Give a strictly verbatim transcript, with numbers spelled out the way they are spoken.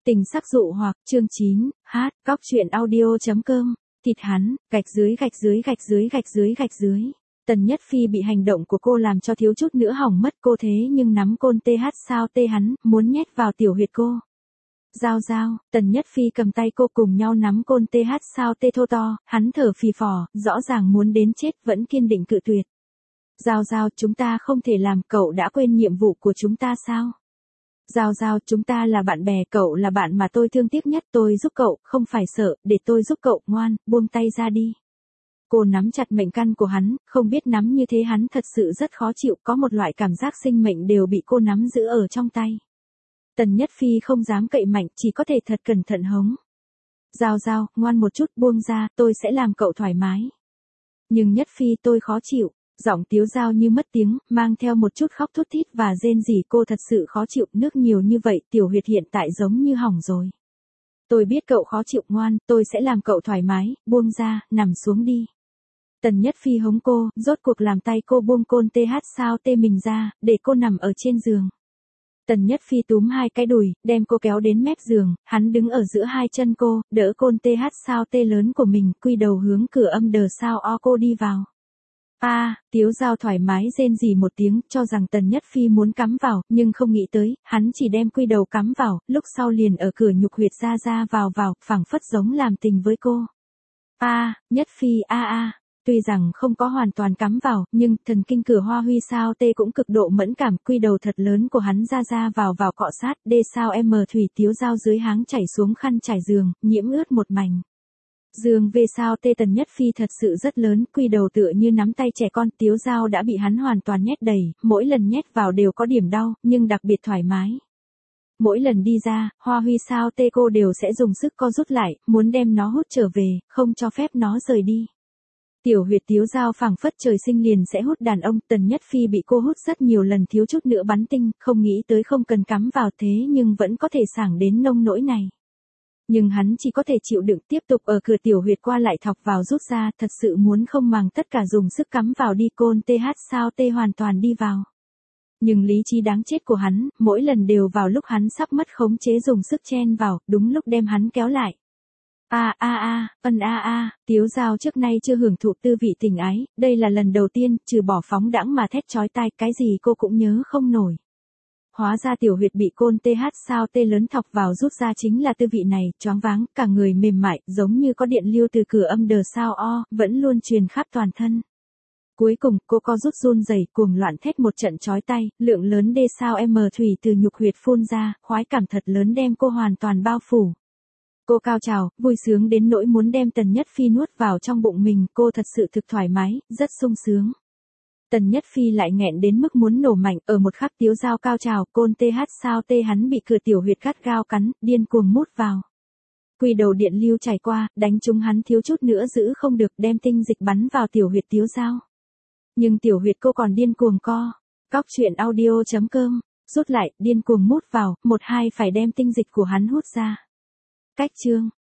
Tình sắc dụ hoặc, chương chín, hát, cóc truyện audio.com, thịt hắn, gạch dưới gạch dưới gạch dưới gạch dưới gạch dưới. Tần Nhất Phi bị hành động của cô làm cho thiếu chút nữa hỏng mất cô thế nhưng nắm côn tê hát sao tê hắn, muốn nhét vào tiểu huyệt cô. Giao giao, Tần Nhất Phi cầm tay cô cùng nhau nắm côn tê hát sao tê thô to, hắn thở phì phò, rõ ràng muốn đến chết vẫn kiên định cự tuyệt. Giao giao, chúng ta không thể làm, cậu đã quên nhiệm vụ của chúng ta sao? Giao giao, chúng ta là bạn bè, cậu là bạn mà tôi thương tiếc nhất, tôi giúp cậu, không phải sợ, để tôi giúp cậu, ngoan, buông tay ra đi. Cô nắm chặt mệnh căn của hắn, không biết nắm như thế hắn thật sự rất khó chịu, có một loại cảm giác sinh mệnh đều bị cô nắm giữ ở trong tay. Tần Nhất Phi không dám cậy mạnh, chỉ có thể thật cẩn thận hống. Giao giao, ngoan một chút, buông ra, tôi sẽ làm cậu thoải mái. Nhưng Nhất Phi, tôi khó chịu. Giọng Tiếu Giao như mất tiếng, mang theo một chút khóc thút thít và rên rỉ, cô thật sự khó chịu, nước nhiều như vậy, tiểu huyệt hiện tại giống như hỏng rồi. Tôi biết cậu khó chịu, ngoan, tôi sẽ làm cậu thoải mái, buông ra, nằm xuống đi. Tần Nhất Phi hống cô, rốt cuộc làm tay cô buông côn tê hát sao tê mình ra, để cô nằm ở trên giường. Tần Nhất Phi túm hai cái đùi, đem cô kéo đến mép giường, hắn đứng ở giữa hai chân cô, đỡ côn tê hát sao tê lớn của mình, quy đầu hướng cửa âm đờ sao o cô đi vào. A, à, Tiếu Giao thoải mái rên rỉ một tiếng, cho rằng Tần Nhất Phi muốn cắm vào, nhưng không nghĩ tới, hắn chỉ đem quy đầu cắm vào, lúc sau liền ở cửa nhục huyệt ra ra vào vào, phảng phất giống làm tình với cô. A, à, Nhất Phi a a, à. Tuy rằng không có hoàn toàn cắm vào, nhưng thần kinh cửa hoa huy sao tê cũng cực độ mẫn cảm, quy đầu thật lớn của hắn ra ra vào vào cọ sát, đê sao em thủy Tiếu Giao dưới háng chảy xuống khăn trải giường, nhiễm ướt một mảnh. Giường về sao tê Tần Nhất Phi thật sự rất lớn, quy đầu tựa như nắm tay trẻ con, Tiếu Giao đã bị hắn hoàn toàn nhét đầy, mỗi lần nhét vào đều có điểm đau, nhưng đặc biệt thoải mái. Mỗi lần đi ra, hoa huy sao tê cô đều sẽ dùng sức co rút lại, muốn đem nó hút trở về, không cho phép nó rời đi. Tiểu huyệt Tiếu Giao phảng phất trời sinh liền sẽ hút đàn ông, Tần Nhất Phi bị cô hút rất nhiều lần thiếu chút nữa bắn tinh, không nghĩ tới không cần cắm vào thế nhưng vẫn có thể sảng đến nông nỗi này. Nhưng hắn chỉ có thể chịu đựng tiếp tục ở cửa tiểu huyệt qua lại thọc vào rút ra, thật sự muốn không màng tất cả dùng sức cắm vào đi, côn tê hát sao tê hoàn toàn đi vào. Nhưng lý trí đáng chết của hắn, mỗi lần đều vào lúc hắn sắp mất khống chế dùng sức chen vào, đúng lúc đem hắn kéo lại. A a a, ân a a, Tiếu Giao trước nay chưa hưởng thụ tư vị tình ái, đây là lần đầu tiên, trừ bỏ phóng đãng mà thét chói tai, cái gì cô cũng nhớ không nổi. Hóa ra tiểu huyệt bị côn tê hát sao tê lớn thọc vào rút ra chính là tư vị này, choáng váng, cả người mềm mại, giống như có điện lưu từ cửa âm đờ sao o, vẫn luôn truyền khắp toàn thân. Cuối cùng, cô co rút run rẩy, cuồng loạn thét một trận chói tai, lượng lớn đê sao em thủy từ nhục huyệt phun ra, khoái cảm thật lớn đem cô hoàn toàn bao phủ. Cô cao trào, vui sướng đến nỗi muốn đem Tần Nhất Phi nuốt vào trong bụng mình, cô thật sự thực thoải mái, rất sung sướng. Tần Nhất Phi lại nghẹn đến mức muốn nổ mạnh, ở một khắc Tiếu Giao cao trào, côn tê hát sao tê hắn bị cửa tiểu huyệt gắt gao cắn, điên cuồng mút vào. Quy đầu điện lưu chảy qua, đánh trúng hắn thiếu chút nữa giữ không được, đem tinh dịch bắn vào tiểu huyệt Tiếu Giao. Nhưng tiểu huyệt cô còn điên cuồng co. Cóc truyện audio.com, rút lại, điên cuồng mút vào, một hai phải đem tinh dịch của hắn hút ra. Cách chương